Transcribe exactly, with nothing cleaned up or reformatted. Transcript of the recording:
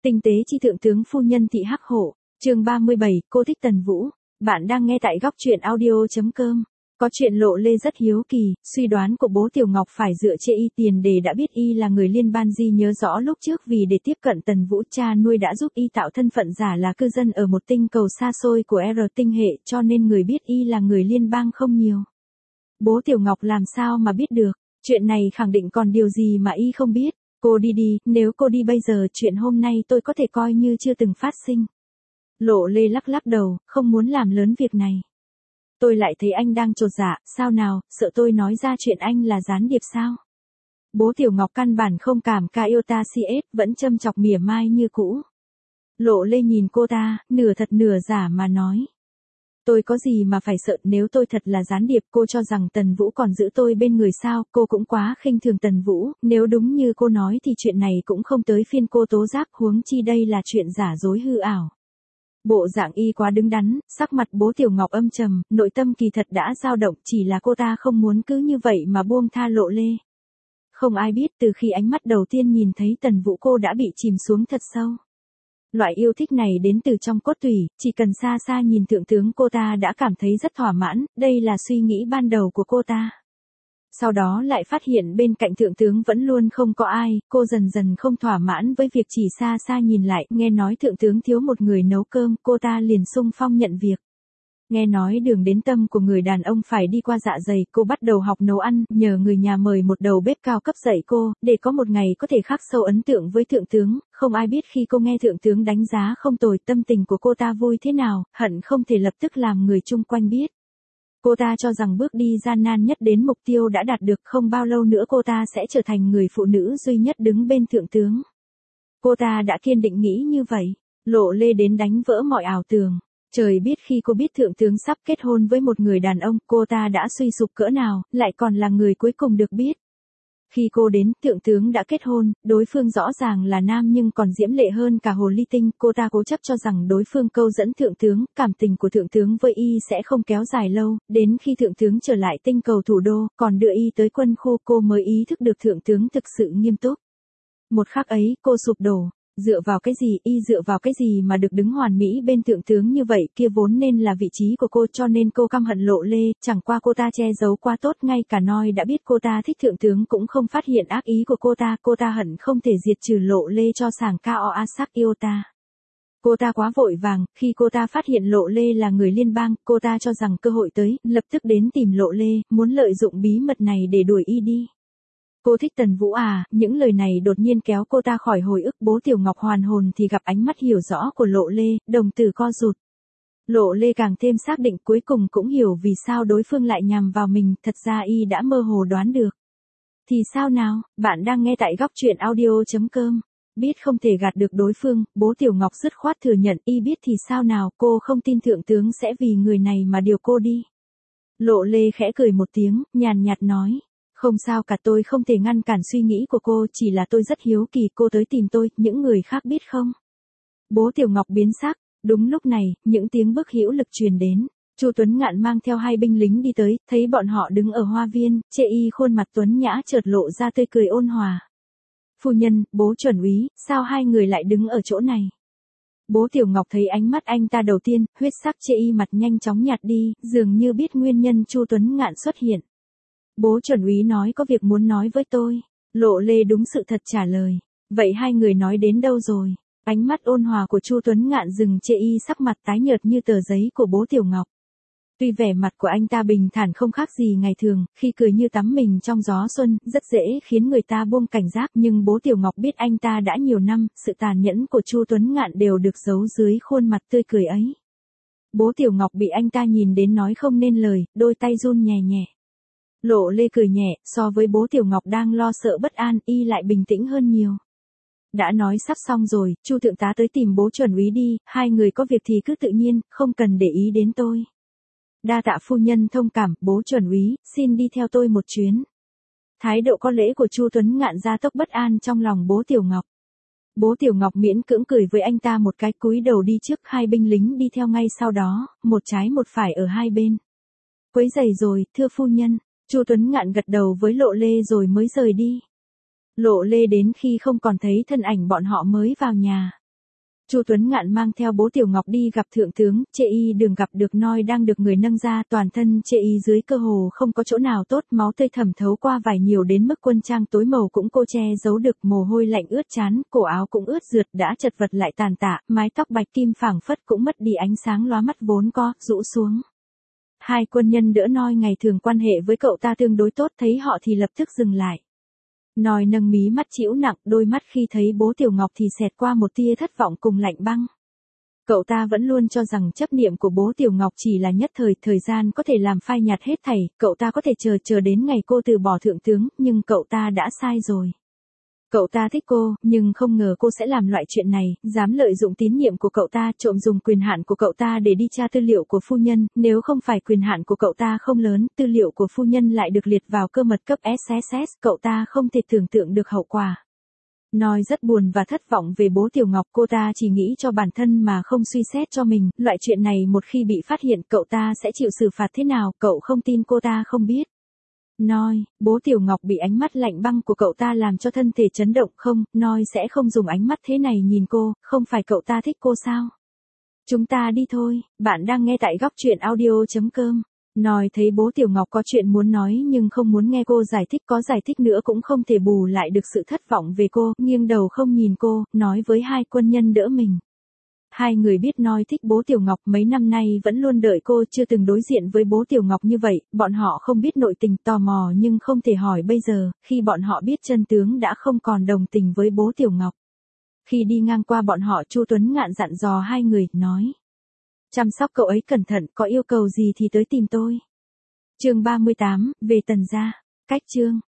Tinh tế chi thượng tướng phu nhân thị hắc hổ. Chương ba mươi bảy, cô thích Tần Vũ. Bạn đang nghe tại góc truyện audio chấm com. Có chuyện Lộ Lê rất hiếu kỳ, suy đoán của bố Tiểu Ngọc phải dựa trên y tiền để đã biết y là người liên bang di nhớ rõ lúc trước vì để tiếp cận Tần Vũ cha nuôi đã giúp y tạo thân phận giả là cư dân ở một tinh cầu xa xôi của R tinh hệ cho nên người biết y là người liên bang không nhiều. Bố Tiểu Ngọc làm sao mà biết được, chuyện này khẳng định còn điều gì mà y không biết. Cô đi đi, nếu cô đi bây giờ chuyện hôm nay tôi có thể coi như chưa từng phát sinh. Lộ Lê lắc lắc đầu, không muốn làm lớn việc này. Tôi lại thấy anh đang chột dạ, sao nào, sợ tôi nói ra chuyện anh là gián điệp sao? Bố Tiểu Ngọc căn bản không cảm ca yêu ta si ết, vẫn châm chọc mỉa mai như cũ. Lộ Lê nhìn cô ta, nửa thật nửa giả mà nói. Tôi có gì mà phải sợ, nếu tôi thật là gián điệp cô cho rằng Tần Vũ còn giữ tôi bên người sao, cô cũng quá khinh thường Tần Vũ, nếu đúng như cô nói thì chuyện này cũng không tới phiên cô tố giác, huống chi đây là chuyện giả dối hư ảo. Bộ dạng y quá đứng đắn, sắc mặt bố Tiểu Ngọc âm trầm, nội tâm kỳ thật đã dao động, chỉ là cô ta không muốn cứ như vậy mà buông tha Lộ Lê. Không ai biết từ khi ánh mắt đầu tiên nhìn thấy Tần Vũ cô đã bị chìm xuống thật sâu. Loại yêu thích này đến từ trong cốt tủy, chỉ cần xa xa nhìn thượng tướng cô ta đã cảm thấy rất thỏa mãn, đây là suy nghĩ ban đầu của cô ta. Sau đó lại phát hiện bên cạnh thượng tướng vẫn luôn không có ai, cô dần dần không thỏa mãn với việc chỉ xa xa nhìn lại, nghe nói thượng tướng thiếu một người nấu cơm, cô ta liền xung phong nhận việc. Nghe nói đường đến tâm của người đàn ông phải đi qua dạ dày, cô bắt đầu học nấu ăn, nhờ người nhà mời một đầu bếp cao cấp dạy cô, để có một ngày có thể khắc sâu ấn tượng với thượng tướng, không ai biết khi cô nghe thượng tướng đánh giá không tồi tâm tình của cô ta vui thế nào, hận không thể lập tức làm người chung quanh biết. Cô ta cho rằng bước đi gian nan nhất đến mục tiêu đã đạt được, không bao lâu nữa cô ta sẽ trở thành người phụ nữ duy nhất đứng bên thượng tướng. Cô ta đã kiên định nghĩ như vậy, Lộ Lê đến đánh vỡ mọi ảo tưởng. Trời biết khi cô biết thượng tướng sắp kết hôn với một người đàn ông, cô ta đã suy sụp cỡ nào, lại còn là người cuối cùng được biết. Khi cô đến, thượng tướng đã kết hôn, đối phương rõ ràng là nam nhưng còn diễm lệ hơn cả hồ ly tinh, cô ta cố chấp cho rằng đối phương câu dẫn thượng tướng, cảm tình của thượng tướng với y sẽ không kéo dài lâu, đến khi thượng tướng trở lại tinh cầu thủ đô, còn đưa y tới quân khu, cô mới ý thức được thượng tướng thực sự nghiêm túc. Một khắc ấy, cô sụp đổ. Dựa vào cái gì, y dựa vào cái gì mà được đứng hoàn mỹ bên thượng tướng như vậy, kia vốn nên là vị trí của cô cho nên cô căm hận Lộ Lê, chẳng qua cô ta che giấu quá tốt, ngay cả Noi đã biết cô ta thích thượng tướng cũng không phát hiện ác ý của cô ta, cô ta hận không thể diệt trừ Lộ Lê cho sàng cao a sắc yêu ta. Cô ta quá vội vàng, khi cô ta phát hiện Lộ Lê là người liên bang, cô ta cho rằng cơ hội tới, lập tức đến tìm Lộ Lê, muốn lợi dụng bí mật này để đuổi y đi. Cô thích Tần Vũ à, những lời này đột nhiên kéo cô ta khỏi hồi ức, bố Tiểu Ngọc hoàn hồn thì gặp ánh mắt hiểu rõ của Lộ Lê, đồng tử co rụt. Lộ Lê càng thêm xác định, cuối cùng cũng hiểu vì sao đối phương lại nhằm vào mình, thật ra y đã mơ hồ đoán được. Thì sao nào, bạn đang nghe tại góc truyện audio chấm com. Biết không thể gạt được đối phương, bố Tiểu Ngọc dứt khoát thừa nhận, y biết thì sao nào, cô không tin thượng tướng sẽ vì người này mà điều cô đi. Lộ Lê khẽ cười một tiếng, nhàn nhạt nói. Không sao cả, tôi không thể ngăn cản suy nghĩ của cô, chỉ là tôi rất hiếu kỳ cô tới tìm tôi, những người khác biết không? Bố Tiểu Ngọc biến sắc, đúng lúc này, những tiếng bước hữu lực truyền đến. Chu Tuấn Ngạn mang theo hai binh lính đi tới, thấy bọn họ đứng ở hoa viên, chê y khuôn mặt tuấn nhã chợt lộ ra tươi cười ôn hòa. Phu nhân, bố chuẩn úy, sao hai người lại đứng ở chỗ này? Bố Tiểu Ngọc thấy ánh mắt anh ta đầu tiên, huyết sắc chê y mặt nhanh chóng nhạt đi, dường như biết nguyên nhân Chu Tuấn Ngạn xuất hiện. Bố chuẩn úy nói có việc muốn nói với tôi. Lộ Lê đúng sự thật trả lời. Vậy hai người nói đến đâu rồi? Ánh mắt ôn hòa của Chu Tuấn Ngạn dừng chê y sắc mặt tái nhợt như tờ giấy của bố Tiểu Ngọc. Tuy vẻ mặt của anh ta bình thản không khác gì ngày thường, khi cười như tắm mình trong gió xuân, rất dễ khiến người ta buông cảnh giác, nhưng bố Tiểu Ngọc biết anh ta đã nhiều năm, sự tàn nhẫn của Chu Tuấn Ngạn đều được giấu dưới khuôn mặt tươi cười ấy. Bố Tiểu Ngọc bị anh ta nhìn đến nói không nên lời, đôi tay run nhẹ nhẹ. Lộ Lê cười nhẹ, so với bố Tiểu Ngọc đang lo sợ bất an, y lại bình tĩnh hơn nhiều. Đã nói sắp xong rồi, Chu thượng tá tới tìm bố chuẩn úy đi, hai người có việc thì cứ tự nhiên, không cần để ý đến tôi. Đa tạ phu nhân thông cảm, bố chuẩn úy, xin đi theo tôi một chuyến. Thái độ có lễ của Chu Tuấn Ngạn gia tốc bất an trong lòng bố Tiểu Ngọc. Bố Tiểu Ngọc miễn cưỡng cười với anh ta một cái, cúi đầu đi trước, hai binh lính đi theo ngay sau đó, một trái một phải ở hai bên. Quấy rầy rồi, thưa phu nhân. Chu Tuấn Ngạn gật đầu với Lộ Lê rồi mới rời đi. Lộ Lê đến khi không còn thấy thân ảnh bọn họ mới vào nhà. Chu Tuấn Ngạn mang theo bố Tiểu Ngọc đi gặp thượng tướng, chê y đường gặp được noi đang được người nâng ra, toàn thân chê y dưới cơ hồ không có chỗ nào tốt, máu tươi thẩm thấu qua vải nhiều đến mức quân trang tối màu cũng cô che giấu được, mồ hôi lạnh ướt trán, cổ áo cũng ướt rượt, đã chật vật lại tàn tạ, mái tóc bạch kim phảng phất cũng mất đi ánh sáng lóa mắt vốn có, rũ xuống. Hai quân nhân đỡ noi ngày thường quan hệ với cậu ta tương đối tốt, thấy họ thì lập tức dừng lại. Noi nâng mí mắt trĩu nặng, đôi mắt khi thấy bố Tiểu Ngọc thì xẹt qua một tia thất vọng cùng lạnh băng. Cậu ta vẫn luôn cho rằng chấp niệm của bố Tiểu Ngọc chỉ là nhất thời, thời gian có thể làm phai nhạt hết thảy, cậu ta có thể chờ chờ đến ngày cô từ bỏ thượng tướng, nhưng cậu ta đã sai rồi. Cậu ta thích cô, nhưng không ngờ cô sẽ làm loại chuyện này, dám lợi dụng tín nhiệm của cậu ta, trộm dùng quyền hạn của cậu ta để đi tra tư liệu của phu nhân, nếu không phải quyền hạn của cậu ta không lớn, tư liệu của phu nhân lại được liệt vào cơ mật cấp ét ét ét, cậu ta không thể tưởng tượng được hậu quả. Nói rất buồn và thất vọng về bố Tiểu Ngọc, cô ta chỉ nghĩ cho bản thân mà không suy xét cho mình, loại chuyện này một khi bị phát hiện cậu ta sẽ chịu xử phạt thế nào, cậu không tin cô ta không biết. Noi, bố Tiểu Ngọc bị ánh mắt lạnh băng của cậu ta làm cho thân thể chấn động, không, Noi sẽ không dùng ánh mắt thế này nhìn cô, không phải cậu ta thích cô sao? Chúng ta đi thôi, bạn đang nghe tại góc truyện audio chấm com. Noi thấy bố Tiểu Ngọc có chuyện muốn nói nhưng không muốn nghe cô giải thích, có giải thích nữa cũng không thể bù lại được sự thất vọng về cô, nghiêng đầu không nhìn cô, nói với hai quân nhân đỡ mình. Hai người biết Noi thích bố Tiểu Ngọc, mấy năm nay vẫn luôn đợi cô, chưa từng đối diện với bố Tiểu Ngọc như vậy, bọn họ không biết nội tình, tò mò nhưng không thể hỏi bây giờ, khi bọn họ biết chân tướng đã không còn đồng tình với bố Tiểu Ngọc. Khi đi ngang qua bọn họ, Chu Tuấn Ngạn dặn dò hai người, nói. Chăm sóc cậu ấy cẩn thận, có yêu cầu gì thì tới tìm tôi. Chương ba mươi tám, về Tần gia. Cách chương.